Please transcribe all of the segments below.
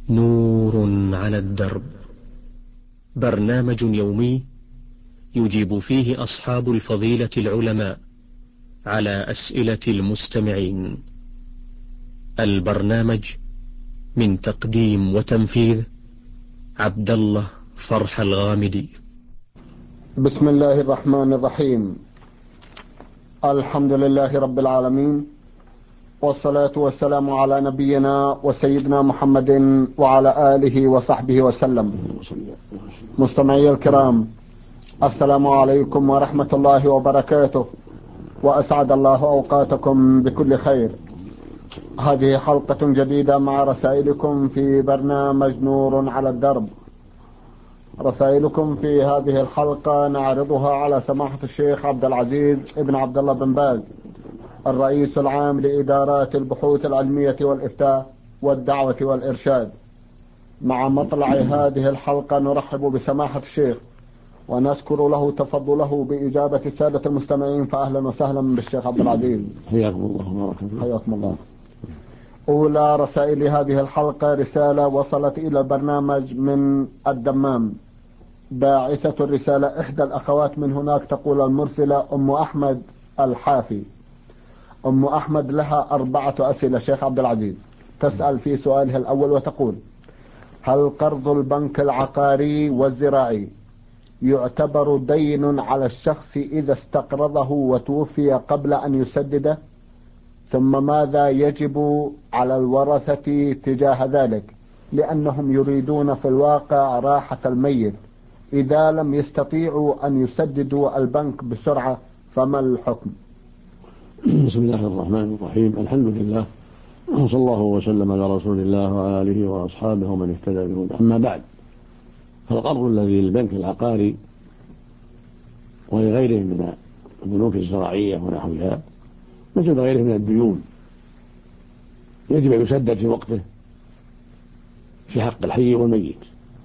نور على الدرب، برنامج يومي يجيب فيه أصحاب الفضيلة العلماء على أسئلة المستمعين. البرنامج من تقديم وتنفيذ عبد الله فرح الغامدي. بسم الله الرحمن الرحيم. الحمد لله رب العالمين، والصلاة والسلام على نبينا وسيدنا محمد وعلى آله وصحبه وسلم. مستمعي الكرام، السلام عليكم ورحمة الله وبركاته، وأسعد الله أوقاتكم بكل خير. هذه حلقة جديدة مع رسائلكم في برنامج نور على الدرب. رسائلكم في هذه الحلقة نعرضها على سماحة الشيخ عبد العزيز ابن عبد الله بن باز، الرئيس العام لإدارات البحوث العلمية والإفتاء والدعوة والإرشاد. مع مطلع هذه الحلقة نرحب بسماحة الشيخ ونشكر له تفضله بإجابة السادة المستمعين، فأهلا وسهلا بالشيخ عبد العزيز. حياكم الله وبارك فيكم. حياكم الله. أولى رسائل هذه الحلقة رسالة وصلت إلى البرنامج من الدمام. باعثة الرسالة إحدى الأخوات من هناك، تقول المرسلة أم أحمد الحافي. أم أحمد لها 4 أسئلة شيخ عبد العزيز. تسأل في سؤالها الأول وتقول: هل قرض البنك العقاري والزراعي يعتبر دين على الشخص إذا استقرضه وتوفي قبل أن يسدده؟ ثم ماذا يجب على الورثة تجاه ذلك، لأنهم يريدون في الواقع راحة الميت إذا لم يستطيعوا أن يسددوا البنك بسرعة، فما الحكم؟ بسم الله الرحمن الرحيم. الحمد لله، وصلى الله وسلم على رسول الله وعلى آله وأصحابه ومن اهتدى بهداه. أما بعد، فالقرض الذي للبنك العقاري ولغيره من البنوك الزراعية ونحوها مثل غيره من الديون يجب أن يسدد في وقته في حق الحي والميت.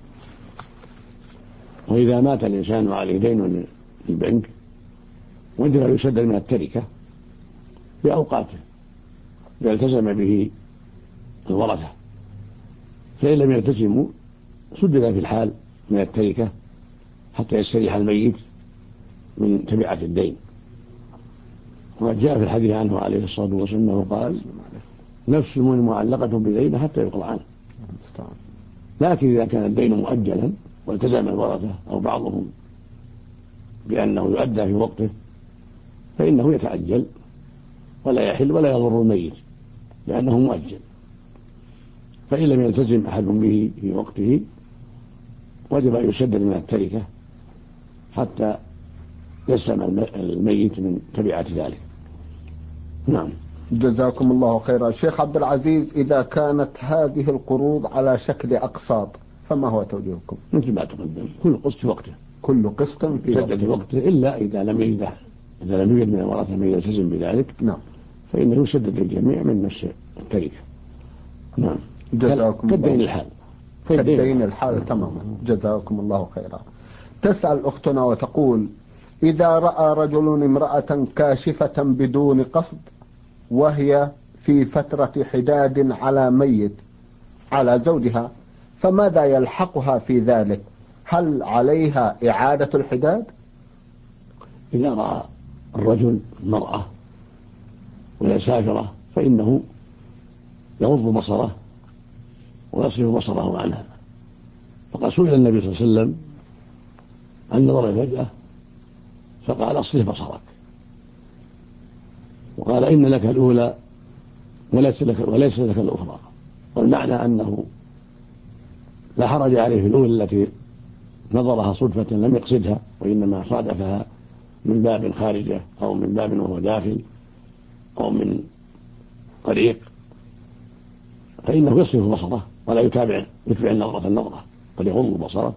وإذا مات الإنسان وعليه دين للبنك وجب أن يسدد من التركة في أوقاته إذا التزم به الورثة، فإن لم يلتزموا سدد في الحال من التركة حتى يستريح الميت من تبعة الدين. وقد جاء في الحديث عنه عليه الصلاة والسلام أنه قال: نفس المؤمن معلقة بدين حتى يقضى عنه. لكن إذا كان الدين مؤجلا والتزم الورثة أو بعضهم بأنه يؤدى في وقته فإنه يتعجل ولا يحل ولا يضر الميت لأنه مؤجل. فإن لم يلتزم أحد به في وقته وجب أن يسدد من التركة حتى يسلم الميت من تبعة ذلك. نعم. جزاكم الله خيرا. شيخ عبد العزيز، إذا كانت هذه القروض على شكل أقساط فما هو توجيهكم؟ مثل ما تقدم، كل قسط في وقته، كل قسط في وقته إلا إذا لم يوجد من الورثة من يلتزم بذلك. نعم. فإنه يسدد الجميع من نفس التركة. نعم. جزاكم الله. كالدين الحال تماما. جزاكم الله خيرا. تسأل أختنا وتقول: إذا رأى رجل امرأة كاشفة بدون قصد وهي في فترة حداد على ميت على زوجها، فماذا يلحقها في ذلك؟ هل عليها إعادة الحداد؟ إذا رأى الرجل المرأة وهي سافرة فإنه يغض بصره ويصرف بصره عنها. فقد سئل النبي صلى الله عليه وسلم عن نظر الفجأة فقال: اصرف بصرك. وقال: إن لك الأولى وليس لك الأخرى. والمعنى أنه لا حرج عليه في الأولى التي نظرها صدفة لم يقصدها وإنما صادفها من باب خارجة أو من باب وهو داخل أو من طريق، فإنه يصرف بصره ولا يتبع النظرة بل يغض بصره.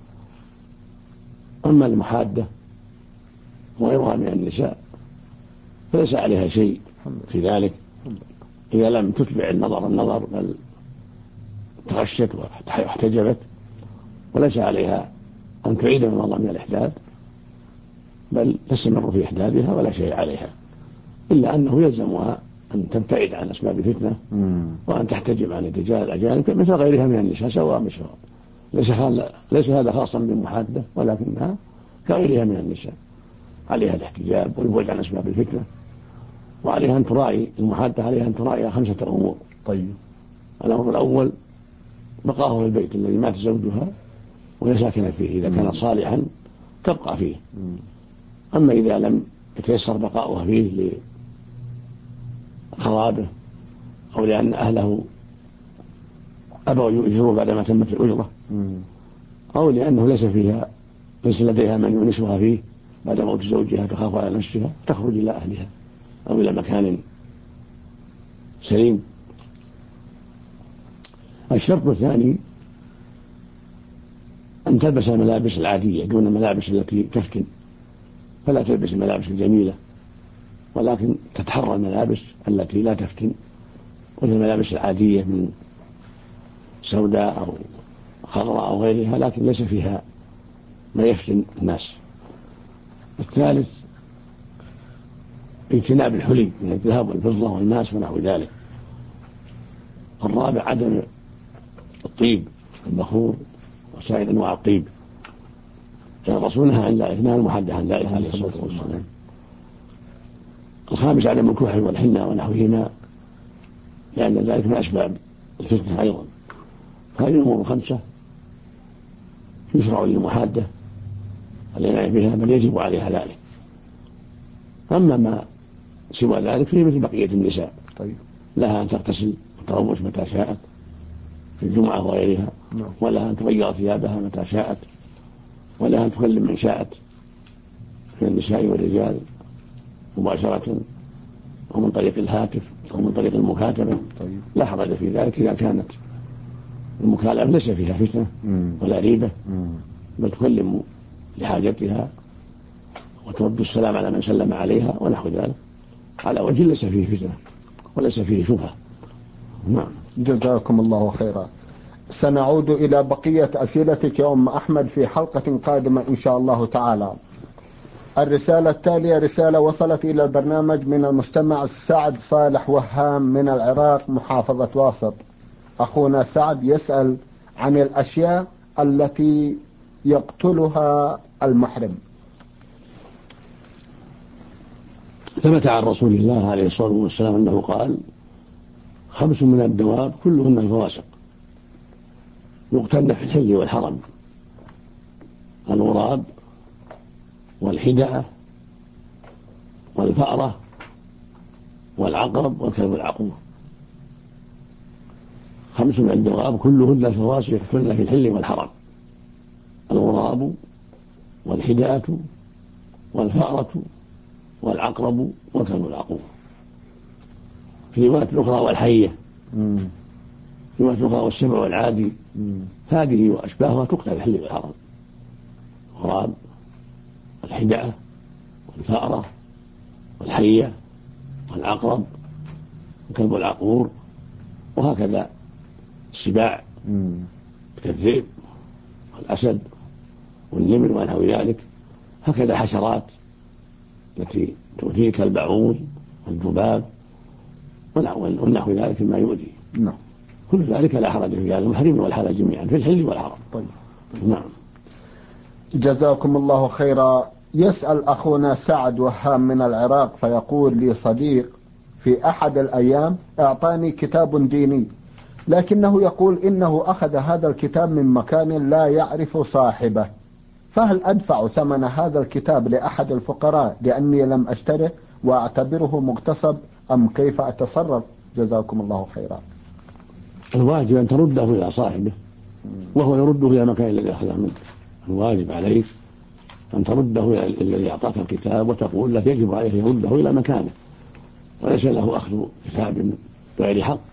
أما المحادة وغيرها من النساء فليس عليها شيء في ذلك إذا لم تتبع النظر بل تغشت واحتجبت، وليس عليها أن تعيد النظر من الإحداد بل تستمر في إحدادها ولا شيء عليها، إلا أنه يلزمها أن تبتعد عن أسباب الفتنة وأن تحتجب عن الرجال الأجانب مثل غيرها من النساء سواء بسواء. ليس هذا خاصا بالمحادة ولكنها كغيرها من النساء، عليها الاحتجاب والبعد عن أسباب الفتنة، وعليها أن تراعي المحادة، عليها أن تراعي 5 أمور. طيب. الأمر الأول بقاءه في البيت الذي مات زوجها وهي ساكنة فيه، إذا كان صالحا تبقى فيه. أما إذا لم يتيسر بقاؤها فيه لخرابه أو لأن أهله أبوا يؤجروا بعدما تمت الأجرة أو لأنه ليس لديها من يونسها فيه بعد موت زوجها تخاف على نفسها، تخرج إلى أهلها أو إلى مكان سليم. الشرط الثاني أن تلبس الملابس العادية دون الملابس التي تفتن، فلا تلبس الملابس الجميلة ولكن تتحرى الملابس التي لا تفتن، وهي الملابس العادية من سوداء أو خضراء أو غيرها لكن ليس فيها ما يفتن الناس. الثالث اجتناب الحلي من الذهب والفضة والماس ونحو ذلك. الرابع عدم الطيب البخور وسائر أنواع الطيب، لأن الرسول نهى عن ذلك، نهى المحدث عن ذلك عليه الصلاة والسلام. الخامس عدم الكحل والحنة ونحوهما، لأن ذلك من أسباب الفتنة أيضا. هذه الأمور 5 يشرع للمحادة العناية بها بل يجب عليها ذلك. أما ما سوى ذلك فيه مثل بقية النساء. طيب. لها أن تغتسل وتروش متى شاءت في الجمعة وغيرها، ولها أن تغير ثيابها متى شاءت، ولها أن تكلم من شاءت من النساء والرجال مباشرة أو من طريق الهاتف أو من طريق المكاتبة. طيب. لا حرج في ذلك إذا كانت المكالمة ليس فيها فتنة ولا ريبة، بل تكلم لحاجتها وترد السلام على من سلم عليها ونحو ذلك على وجه ليس فيه فتنة وليس فيه شبهة. نعم. جزاكم الله خيرا. سنعود إلى بقية أسئلتك يا أم أحمد في حلقة قادمة إن شاء الله تعالى. الرسالة التالية رسالة وصلت إلى البرنامج من المستمع سعد صالح وهام من العراق محافظة واسط. أخونا سعد يسأل عن الأشياء التي يقتلها المحرم. ثبت عن رسول الله عليه الصلاة والسلام أنه قال: 5 من الدواب كلهن الفواسق يقتلن في الحل والحرم: الغراب والحدأة والفأرة والعقرب والكلب العقور. 5 من الدواب كلهن الفواسق يقتلن في الحل والحرم: الغراب والحدأة والفأرة والعقرب والكلب العقور. في رواية أخرى والحية، في رواية أخرى والسبع والعادي. هذه وأشباهها تقتل في الحل والحرم: الغراب والحدأة والفأرة والحية والعقرب والكلب العقور، وهكذا السباع كالذئب والأسد والنمر ونحو ذلك. هكذا حشرات التي تؤذيك البعوض والذباب ونحو ذلك مما يؤذي. نعم. كل ذلك لا حرج في هذا، المحرم والحلال جميعا في الحل والحرم. طيب. نعم. جزاكم الله خيرا. يسأل أخونا سعد وهام من العراق فيقول لي صديق في أحد الأيام أعطاني كتاب ديني، لكنه يقول إنه أخذ هذا الكتاب من مكان لا يعرف صاحبه، فهل أدفع ثمن هذا الكتاب لأحد الفقراء لأني لم أشتره وأعتبره مغتصب أم كيف أتصرف؟ جزاكم الله خيرا. الواجب أن ترده إلى صاحبه وهو يرده إلى مكان الذي أخذه منك. الواجب عليك أن ترده إلى الذي أعطاك الكتاب وتقول له يجب عليه يرده إلى مكانه، وليس له أخذ كتاب بغير حق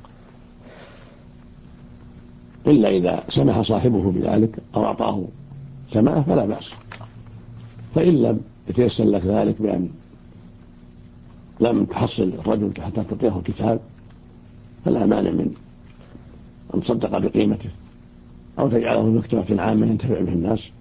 إلا إذا سمح صاحبه بذلك أو أعطاه سماح فلا بأس. فإن لم يتيسر لك ذلك بأن لم تحصل الرجل حتى تعطيه الكتاب فلا مانع من أن تصدق بقيمته أو تجعله في مكتبة عامة ينتفع به الناس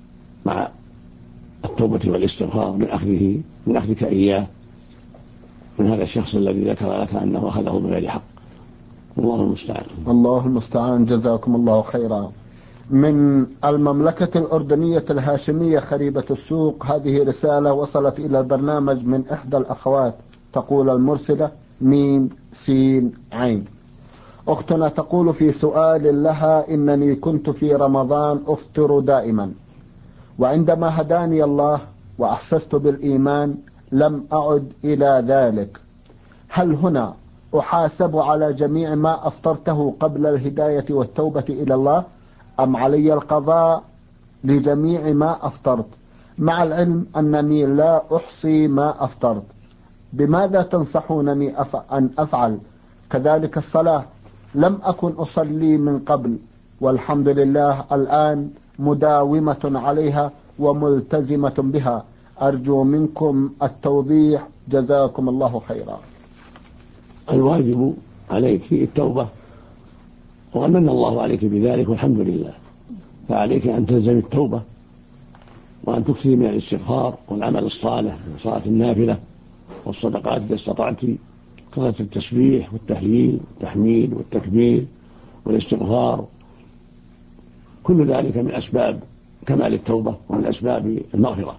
مع التوبة والاستغفار من أخذك إياه من هذا الشخص الذي ذكر لك أنه أخذه بغير حق. الله المستعان. الله المستعان. جزاكم الله خيرا. من المملكة الأردنية الهاشمية خريبة السوق، هذه رسالة وصلت إلى البرنامج من إحدى الأخوات، تقول المرسلة ميم سين عين. أختنا تقول في سؤال لها: إنني كنت في رمضان أفطر دائما، وعندما هداني الله وأحسست بالإيمان لم أعد إلى ذلك، هل هنا أحاسب على جميع ما أفطرته قبل الهداية والتوبة إلى الله، أم علي القضاء لجميع ما أفطرت، مع العلم أنني لا أحصي ما أفطرت؟ بماذا تنصحونني أن أفعل؟ كذلك الصلاة لم أكن أصلي من قبل، والحمد لله الآن مداومة عليها وملتزمة بها، أرجو منكم التوضيح، جزاكم الله خيرا. الواجب عليك التوبة، وقد من الله عليك بذلك والحمد لله، فعليك أن تلزم التوبة وأن تكثر من الاستغفار والعمل الصالح وصلاة النافلة والصدقات إذا استطعت، كثرة التسبيح والتهليل والتحميد والتكبير والاستغفار، كل ذلك من أسباب كمال التوبة ومن أسباب المغفرة.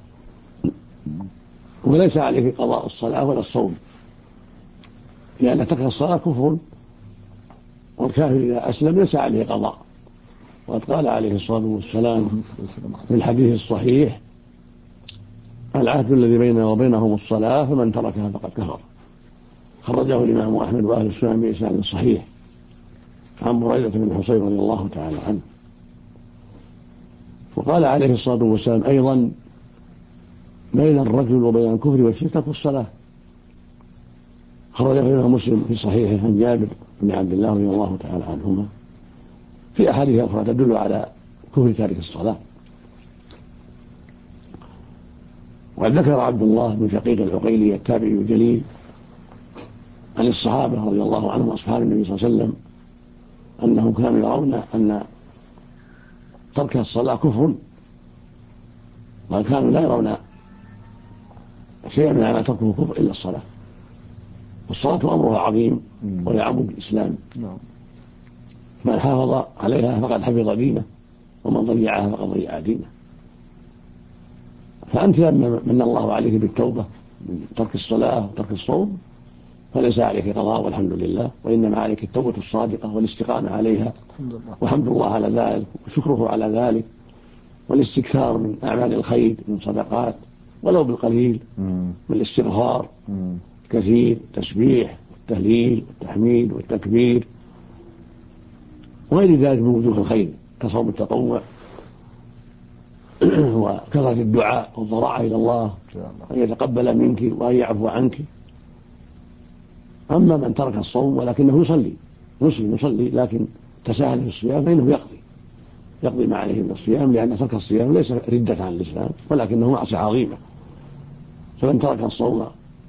وليس عليك قضاء الصلاة ولا الصوم، لأن ترك الصلاة كفر، والكافر إذا أسلم ليس عليه قضاء. وقد قال عليه الصلاة والسلام في الحديث الصحيح: العهد الذي بيننا وبينهم الصلاة، فمن تركها فقد كفر. خرجه الإمام أحمد وأهل السنن بإسناد صحيح عن بريدة بن حصين رضي الله تعالى عنه. وقال عليه الصلاة والسلام أيضا: بين الرجل وبين الكفر والشرك ترك الصلاة. خرجه الإمام مسلم في صحيحه عن جابر بن عبد الله رضي الله تعالى عنهما في أحاديث أخرى تدل على كفر تارك الصلاة. وقد ذكر عبد الله بن شقيق العقيلي التابعي الجليل عن الصحابة رضي الله عنهم أصحاب النبي صلى الله عليه وسلم أنهم كانوا يرون أن ترك الصلاة كفر، بل كانوا لا يرون شيئا من ما تركه كفر إلا الصلاة. والصلاة أمرها عظيم وهي عمود الإسلام، من حافظ عليها فقد حفظ دينه، ومن ضيعها فقد ضيع دينه. فأنت لما من الله عليك بالتوبة من ترك الصلاة وترك الصوم فليس عليك قضاء والحمد لله، وإنما عليك التوبة الصادقة والاستقامة عليها، وحمد الله على ذلك وشكره على ذلك، والاستكثار من أعمال الخير من صدقات ولو بالقليل، من الاستغفار كثير، تسبيح والتهليل والتحميد والتكبير وغير ذلك من وجوه الخير كصوم التطوع وكثرة الدعاء والضراعة إلى الله أن يتقبل منك وأن يعفو عنك. أما من ترك الصوم ولكنه يصلي، مسلم يصلي لكن تساهل في الصيام فإنه يقضي ما عليه من الصيام، لأن ترك الصيام ليس ردة عن الإسلام ولكنه معصية عظيمة. فمن ترك الصوم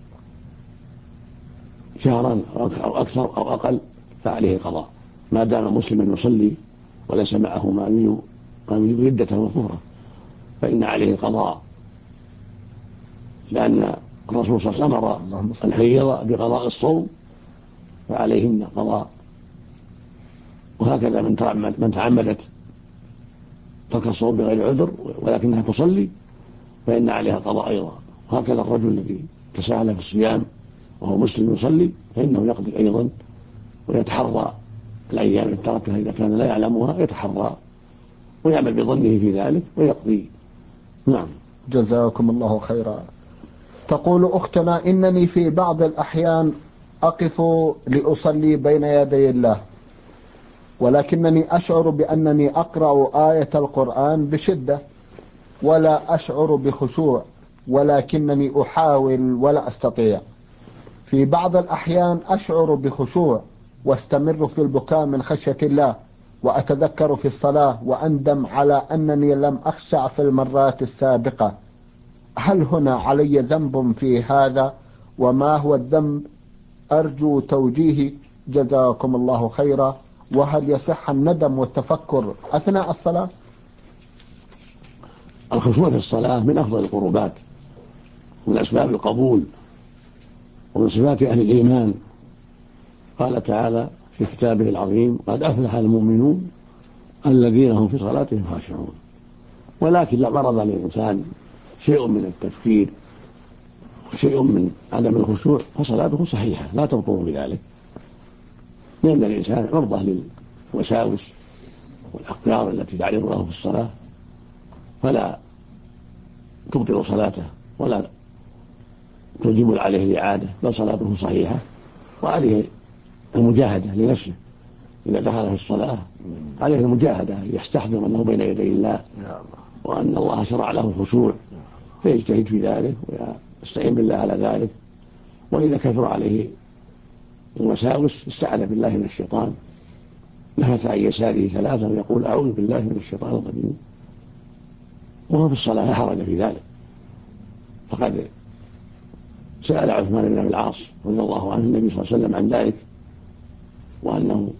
شهرا أو أكثر أو أقل فعليه قضاء، ما دام مسلما يصلي وليس معه ما يجب ردته وكفره، فإن عليه قضاء، لأن الرسول صلى الله عليه وسلم أمر الحيض بقضاء الصوم فعليهن قضاء. وهكذا من تعمدت ترك الصوم بغير عذر ولكنها تصلي فإن عليها قضاء أيضا. وهكذا الرجل الذي تساهل في الصيام وهو مسلم يصلي فإنه يقضي أيضا، ويتحرى الأيام التي تركها إذا كان لا يعلمها، يتحرى ويعمل بظنه في ذلك ويقضي. نعم. جزاكم الله خيرا. تقول أختنا: إنني في بعض الأحيان أقف لأصلي بين يدي الله، ولكنني أشعر بأنني أقرأ آية القرآن بشدة ولا أشعر بخشوع، ولكنني أحاول ولا أستطيع. في بعض الأحيان أشعر بخشوع واستمر في البكاء من خشية الله، وأتذكر في الصلاة وأندم على أنني لم أخشع في المرات السابقة. هل هنا علي ذنب في هذا؟ وما هو الذنب؟ أرجو توجيهي، جزاكم الله خيرا. وهل يصح الندم والتفكر أثناء الصلاة؟ الخشوع في الصلاة من أفضل القربات ومن أسباب القبول ومن صفات أهل الإيمان قال تعالى في كتابه العظيم: قد أفلح المؤمنون الذين هم في صلاتهم خاشعون. ولكن لو عرض للإنسان شيء من التفكير وشيء من عدم الخشوع فصلاته صحيحة لا تبطل بذلك، لأن الإنسان عرضة للوساوس والأفكار التي تعرض له في الصلاة، فلا تبطل صلاته ولا تجب عليه الإعادة، بل صلاته صحيحة، وعليه المجاهدة لنفسه إذا دخل في الصلاة، عليه المجاهدة يستحضر أنه بين يدي الله وأن الله شرع له الخشوع فيجتهد في ذلك ويستعين بالله على ذلك. وإذا كثر عليه الوساوس استعاذ بالله من الشيطان، نفث عن يساره ثلاثا ويقول: أعوذ بالله من الشيطان الرجيم، وهو في الصلاة لا حرج في ذلك. فقد سأل عثمان بن أبي العاص رضي الله عنه النبي صلى الله عليه وسلم عن ذلك، وأنه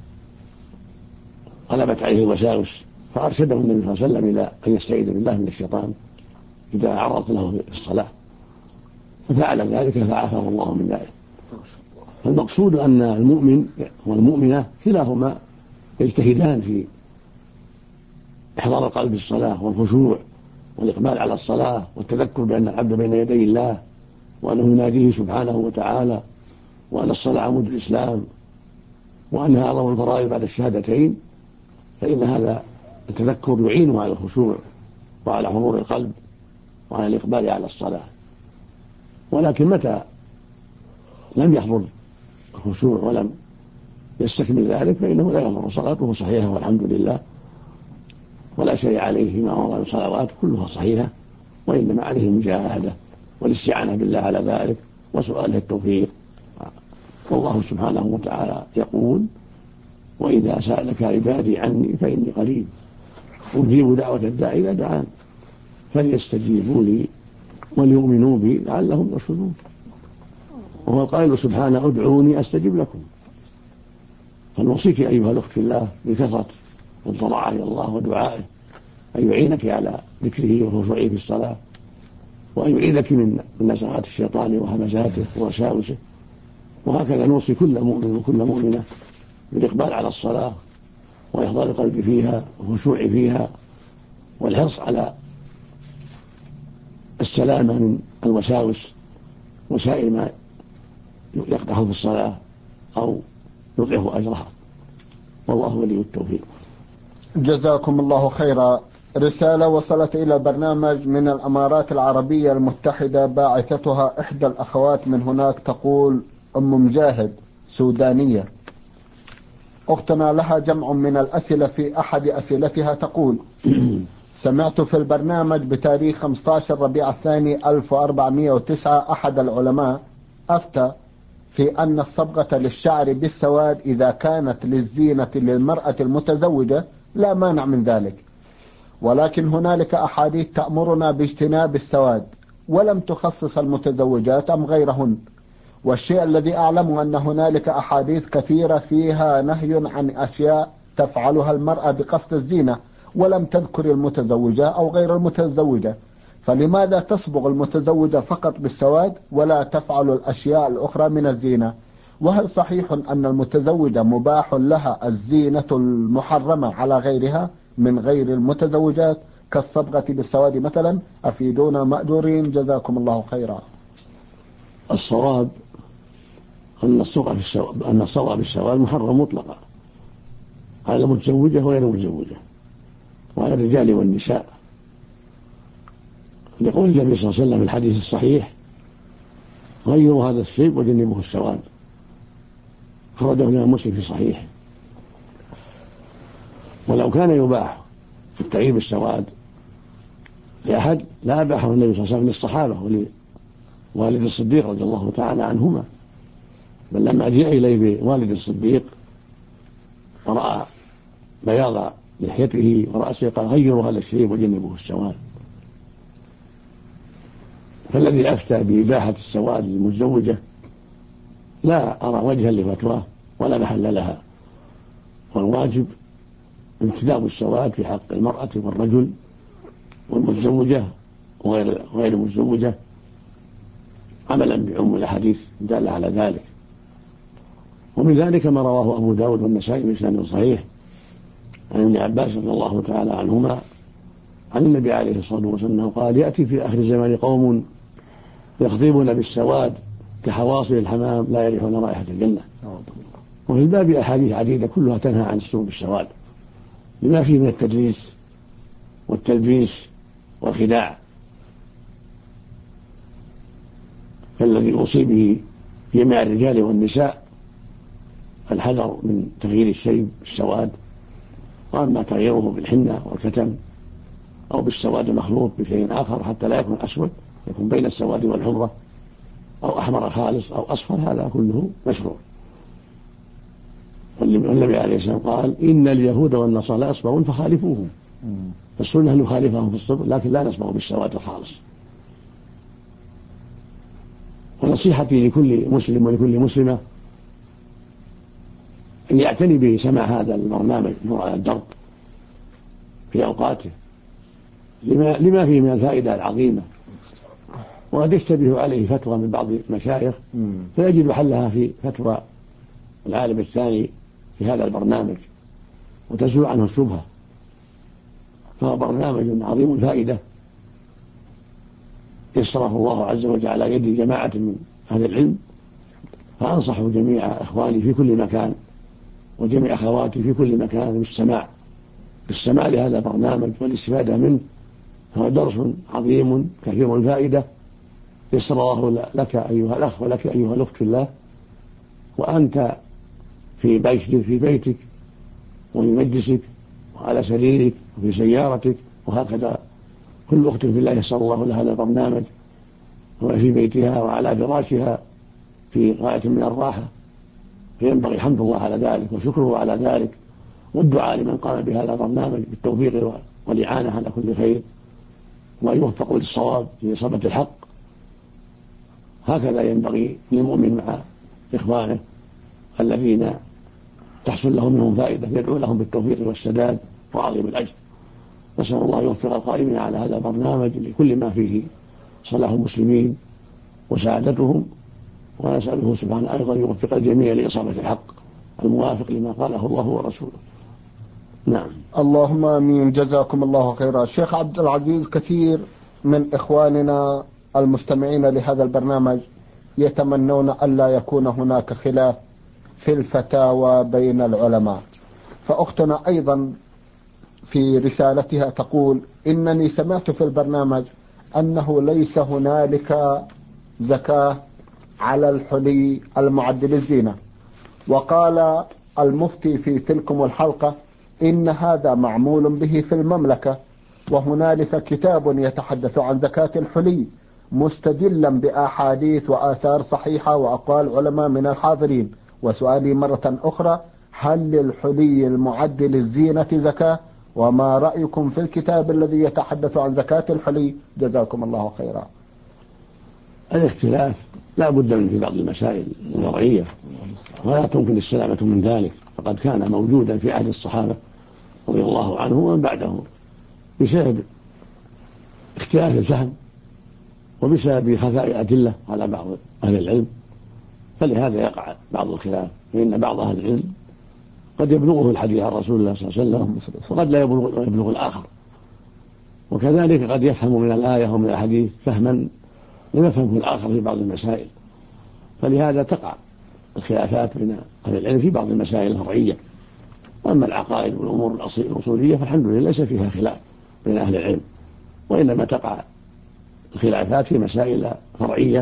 غلبت عليه الوساوس، فأرشده النبي صلى الله عليه وسلم إلى أن يستعيذ بالله من الشيطان إذا عرضت له في الصلاة، ففعل ذلك فعافاه الله من ذلك. فالمقصود أن المؤمن والمؤمنة كلاهما يجتهدان في إحضار القلب في الصلاة والخشوع والإقبال على الصلاة والتذكر بأن العبد بين يدي الله وأنه يناديه سبحانه وتعالى، وأن الصلاة عمود الإسلام، وأنها أعظم الفرائض بعد الشهادتين. فإن هذا التذكر يعينه على الخشوع وعلى حضور القلب وعلى الإقبال على الصلاة. ولكن متى لم يحضر الخشوع ولم يستكمل ذلك فإنه لا يضر، صلاته صحيحة والحمد لله ولا شيء عليه فيما مضى من صلوات كلها صحيحة، وإنما عليه المجاهدة والاستعانة بالله على ذلك وسؤاله التوفيق. والله سبحانه وتعالى يقول: وإذا سألك عبادي عني فإني قريب أجيب دعوة الداعي إذا دعان فليستجيبوا لي وليؤمنوا بي لعلهم يرشدون. وهو القائل سبحانه: ادعوني أستجب لكم. فنوصيك أيها الأخت في الله بكثرة الضراعة إلى الله ودعائه أن يعينك على ذكره وخشوعه في الصلاة، وأن يعيذك من نزغات الشيطان وهمزاته ووساوسه. وهكذا نوصي كل مؤمن وكل مؤمنة بالإقبال على الصلاة وإحضار القلب فيها والخشوع فيها والحرص على السلامة من الوساوس وسائر ما يقدح في الصلاة أو يضعف أجرها، والله ولي التوفيق. جزاكم الله خيرا. رسالة وصلت إلى البرنامج من الأمارات العربية المتحدة، باعثتها إحدى الأخوات من هناك، تقول: أم مجاهد سودانية، أختنا لها جمع من الأسئلة. في أحد أسئلتها تقول: سمعت في البرنامج بتاريخ 15 ربيع الثاني 1409 أحد العلماء أفتى في أن الصبغة للشعر بالسواد إذا كانت للزينة للمرأة المتزوجة لا مانع من ذلك، ولكن هنالك أحاديث تأمرنا باجتناب السواد ولم تخصص المتزوجات أم غيرهن. والشيء الذي أعلم أن هنالك أحاديث كثيرة فيها نهي عن أشياء تفعلها المرأة بقصد الزينة ولم تذكر المتزوجة أو غير المتزوجة، فلماذا تصبغ المتزوجة فقط بالسواد ولا تفعل الأشياء الأخرى من الزينة؟ وهل صحيح أن المتزوجة مباح لها الزينة المحرمة على غيرها من غير المتزوجات كالصبغة بالسواد مثلا؟ أفيدونا مأجورين جزاكم الله خيرا. الصواب أن الصبغة بالسواد محرم مطلقا على المتزوجة وغير المتزوجة وعلى الرجال والنساء، لقول النبي صلى الله عليه وسلم في الحديث الصحيح: غيروا هذا الشيء وجنبوه السواد، خرجه الإمام مسلم في صحيح. ولو كان يباح في التغيير بالسواد لأحد لا أباحه النبي صلى الله عليه وسلم للصحابة ووالد الصديق رضي الله تعالى عنهما، بل لما جاء إليه بوالد الصديق ورأى بياض لحيته ورأسه قال: غيروا هذا الشيء وجنبوه السواد. فالذي أفتى بإباحة السواد للمتزوجة لا أرى وجها لفتواه ولا محل لها، والواجب امتناع السواد في حق المرأة والرجل والمتزوجة وغير المتزوجة عملا بعموم الأحاديث الدالة على ذلك. ومن ذلك ما رواه أبو داود والنسائي بإسناد صحيح عن ابن عباس رضي الله تعالى عنهما عن النبي عليه الصلاة والسلام قال: يأتي في آخر الزمان قوم يخضبون بالسواد كحواصل الحمام لا يريحون رائحة الجنة. وفي الباب أحاديث عديدة كلها تنهى عن السوء بالسواد لما فيه من التدليس والتلبيس والخداع، فالذي يوصي به جميع الرجال والنساء الحذر من تغيير الشيب بالسواد، وأما تغييره بالحنة والكتم أو بالسواد المخلوط بشيء آخر حتى لا يكون أسود، يكون بين السواد والحمرة أو أحمر خالص أو أصفر، هذا كله مشروع. والنبي عليه السلام قال: إن اليهود والنصارى يصبغون فخالفوهم. فالسنة أن نخالفهم في الصبغ لكن لا نصبغ بالسواد الخالص. ونصيحتي لكل مسلم ولكل مسلمة أن يعتني بسماع هذا البرنامج نور على الدرب في أوقاته لما فيه من الفائدة العظيمة. وقد يشتبه عليه فتوى من بعض المشايخ فيجد حلها في فتوى العالم الثاني في هذا البرنامج وتزول عنه الشبهة. فهو برنامج عظيم الفائدة يسره الله عز وجل على يد جماعة من أهل العلم، فأنصح جميع إخواني في كل مكان وجميع أخواتي في كل مكان بالسماع لهذا البرنامج والاستفادة منه. هو درس عظيم كثير الفائدة يسر الله لك أيها الأخ ولك أيها الأخت في الله، وأنت في بيتك وفي مجلسك وعلى سريرك وفي سيارتك، وهكذا كل أخت في الله يسر الله لها هذا البرنامج وفي بيتها وعلى فراشها في غاية من الراحة. فينبغي حمد الله على ذلك وشكره على ذلك والدعاء لمن قام بهذا البرنامج بالتوفيق والإعانة على كل خير وأن يوفقوا للصواب في إصابة الحق. هكذا ينبغي للمؤمن مع إخوانه الذين تحصل لهم منهم فائدة، يدعو لهم بالتوفيق والسداد وعظيم الأجر. نسأل الله يوفق القائمين على هذا البرنامج لكل ما فيه صلاح المسلمين وسعادتهم، ونسأله سبحانه أيضا يوفق الجميع لإصابة الحق الموافق لما قاله الله ورسوله. نعم. اللهم آمين. جزاكم الله خيرا. شيخ عبد العزيز، كثير من إخواننا المستمعين لهذا البرنامج يتمنون ألا يكون هناك خلاف في الفتاوى بين العلماء، فأختنا أيضا في رسالتها تقول: إنني سمعت في البرنامج أنه ليس هنالك زكاة على الحلي المعد للزينة، وقال المفتي في تلكم الحلقة إن هذا معمول به في المملكة، وهنالك كتاب يتحدث عن زكاة الحلي مستدلا بأحاديث وآثار صحيحة وأقوال علماء من الحاضرين. وسؤالي مرة أخرى: هل للحلي المعد للزينة زكاة؟ وما رأيكم في الكتاب الذي يتحدث عن زكاة الحلي؟ جزاكم الله خيرا. الاختلاف لا بد من في بعض المسائل الوضعية ولا تمكن السلامة من ذلك، فقد كان موجودا في عهد الصحابة رضي الله عنهم ومن بعدهم بسبب اختلاف الفهم وبسبب خفاء أدلة على بعض أهل العلم، فلهذا يقع بعض الخلاف. فإن بعض أهل العلم قد يبلغه الحديث عن رسول الله صلى الله عليه وسلم وقد لا يبلغ الآخر، وكذلك قد يفهم من الآية ومن الحديث فهما لم يفهمه الآخر في بعض المسائل، فلهذا تقع الخلافات بين أهل العلم في بعض المسائل الفرعية. وأما العقائد والأمور الأصولية فالحمد لله ليس فيها خلاف بين أهل العلم، وإنما تقع الخلافات في مسائل فرعية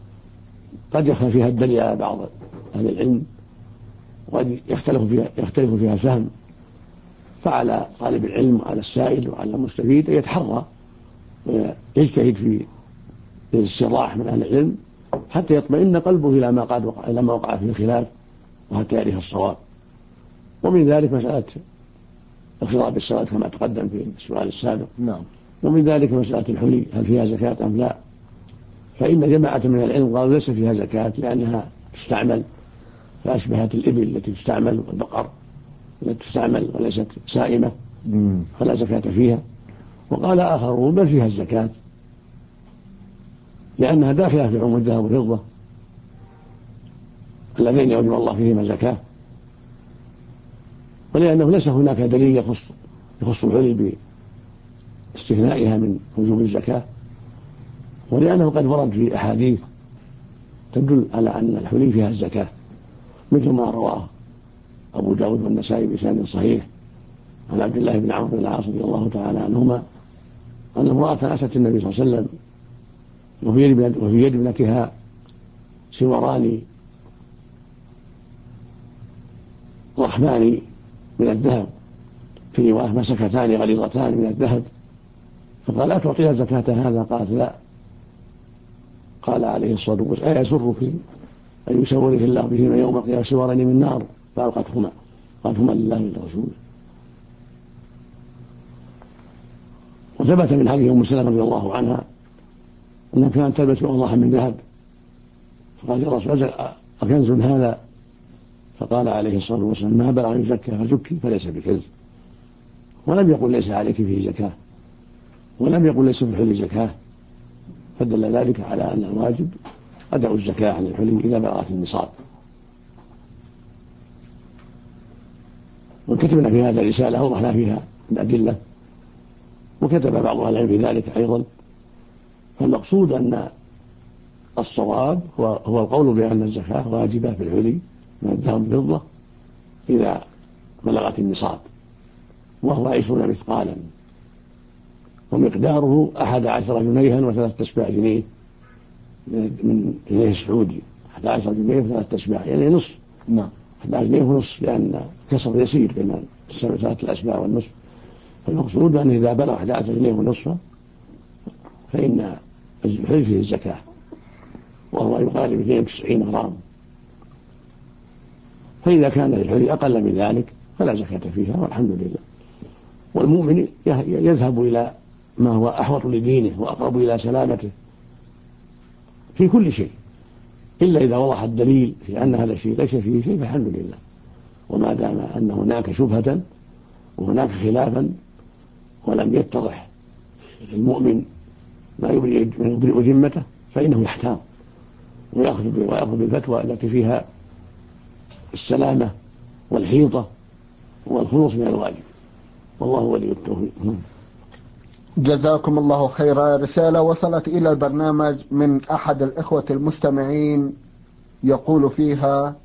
قد يخفى فيها الدليل على بعض أهل العلم وقد يختلف فيها الفهم. فعلى طالب العلم وعلى السائل وعلى المستفيد أن يتحرى ويجتهد في الاستيضاح من أهل العلم حتى يطمئن قلبه إلى ما وقع فيه الخلاف وحتى يعرف الصواب. ومن ذلك مسألة الخضاب بالسواد كما تقدم في السؤال السابق. نعم. ومن ذلك مسألة الحلي هل فيها زكاة أم لا؟ فإن جماعة من العلم قالوا ليس فيها زكاة لأنها تستعمل، فأشبهت الإبل التي تستعمل والبقر التي تستعمل وليست سائمة فلا زكاة فيها. وقال آخرون بل فيها الزكاة لأنها داخلة في عموم الذهب والفضة اللذين يوجب الله فيهما الزكاة، ولأنه ليس هناك دليل يخص الحلي باستثنائها من وجوب الزكاة، ولأنه قد ورد في أحاديث تدل على أن الحلي فيها الزكاة، مثل ما رواه أبو داود والنسائي بإسناد صحيح عن عبد الله بن عمرو بن العاص رضي الله تعالى عنهما أن امرأة أتت النبي صلى الله عليه وسلم وفي يد ابنتها سواران رحبان من الذهب، في رواية مسكتان غليظتان من الذهب، فقال أتعطيها زكاة هذا؟ قالت لا. قال عليه الصلاة والسلام أيسرك أن يسورك الله بهما يوم القيامة سوارين من نار؟ فألقتهما، قالتهما لله ولرسوله. وثبت من حديث أم سلمة رضي الله عنها أنها كانت تلبس أوضاحا من ذهب، فقال يا رسول الله أكنز هذا؟ فقال عليه الصلاة والسلام ما بلغ يزكى فزكي فليس بكنز، ولم يقل ليس عليك فيه زكاة، ولم يقل ليس في الحلي زكاة، فدل ذلك على أن الواجب أداء الزكاة عن الحلي إذا بلغت النصاب. وكتبنا في هذا الرسالة أوضحنا فيها الأدلة، وكتب بعض أهل العلم في ذلك أيضا. فالمقصود أن الصواب هو القول بأن الزكاة واجبة في الحلي من الذهب والفضة إذا بلغت النصاب، وهو 20 مثقالا، ومقداره 11 جنيها و3 أسباع جنيه من جنيه السعودي، 11 جنيه و3 أسباع يعني نصف. نعم 11 جنيه ونصف، لأن كسر يسير بين 3 الأسباع والنصف. فالمقصود أن إذا بلغ 11 جنيه ونصف فإن الحلي فيه الزكاة، وهو يقارب 92 غرام. فإذا كان الحلي أقل من ذلك فلا زكاة فيها، والحمد لله. والمؤمن يذهب إلى ما هو أحوط لدينه وأقرب إلى سلامته في كل شيء، إلا إذا وضح الدليل في أن هذا الشيء ليس فيه شيء فالحمد لله. وما دام أن هناك شبهة وهناك خلافا ولم يتضح المؤمن ما يبرئ ذمته فإنه يحتاط ويأخذ بالفتوى التي فيها السلامة والحيطة والخلوص من الواجب، والله ولي التوفيق. جزاكم الله خيرا. رسالة وصلت إلى البرنامج من أحد الإخوة المستمعين يقول فيها: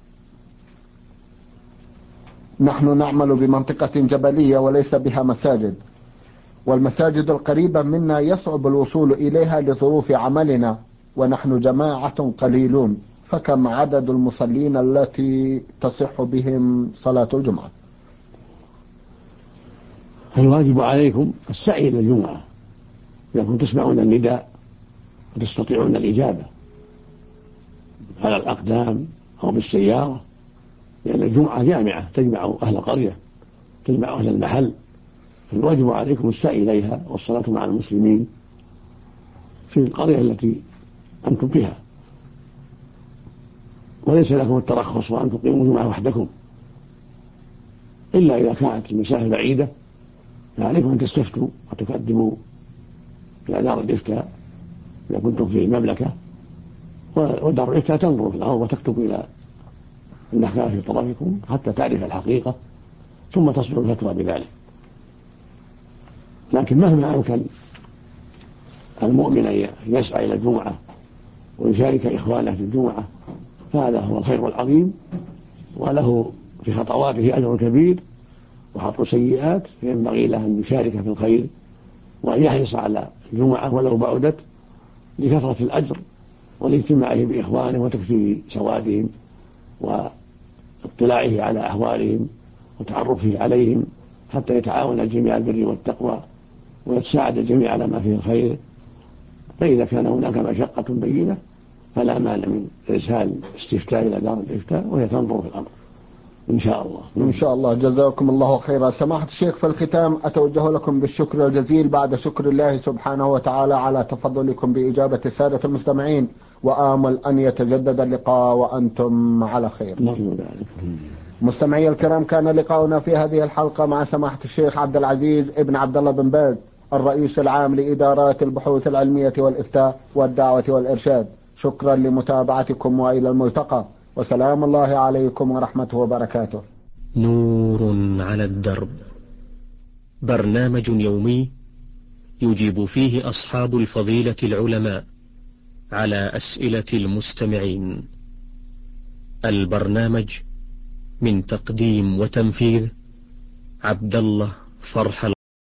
نحن نعمل بمنطقة جبلية وليس بها مساجد، والمساجد القريبة منا يصعب الوصول إليها لظروف عملنا، ونحن جماعة قليلون، فكم عدد المصلين التي تصح بهم صلاة الجمعة؟ الواجب عليكم السعي إلى الجمعة إذا كنتم تسمعون النداء وتستطيعون الإجابة على الأقدام أو بالسيارة، لأن الجمعة جامعة تجمع أهل القرية تجمع أهل المحل، فالواجب عليكم السعي إليها والصلاة مع المسلمين في القرية التي أنتم فيها، وليس لكم الترخص وأن تقيموا جمعة وحدكم، إلا إذا كانت المسافة بعيدة فعليكم أن تستفتوا وتقدموا إلى دار الإفتاء إذا كنتم في المملكة، ودار الإفتاء تنظر في الأرض وتكتب إلى المحكمة في طرفكم حتى تعرف الحقيقة ثم تصدر الفتوى بذلك. لكن مهما أمكن المؤمن أن يسعى إلى الجمعة ويشارك إخوانه في الجمعة فهذا هو الخير العظيم، وله في خطواته أجر كبير وحط سيئات، فينبغي له أن يشارك في الخير وأن يحرص على الجمعة ولو بعدت لكثرة الأجر والاجتماع بإخوانه وتكثير سوادهم واطلاعه على أحوالهم وتعرفه عليهم حتى يتعاون الجميع على البر والتقوى ويتساعد الجميع على ما فيه الخير. فإذا كان هناك مشقة بينة فلا مانع من إرسال استفتاء إلى دار الإفتاء وهي تنظر في الأمر إن شاء الله. إن شاء الله. جزاكم الله خيرا. سماحة الشيخ، في الختام أتوجه لكم بالشكر الجزيل بعد شكر الله سبحانه وتعالى على تفضلكم بإجابة السادة المستمعين، وآمل أن يتجدد اللقاء وأنتم على خير. مستمعي الكرام، كان لقاؤنا في هذه الحلقة مع سماحة الشيخ عبد العزيز ابن عبد الله بن باز الرئيس العام لإدارات البحوث العلمية والإفتاء والدعوة والإرشاد. شكرا لمتابعتكم وإلى الملتقى، وسلام الله عليكم ورحمته وبركاته. نور على الدرب، برنامج يومي يجيب فيه أصحاب الفضيلة العلماء على أسئلة المستمعين. البرنامج من تقديم وتنفيذ عبد الله فرح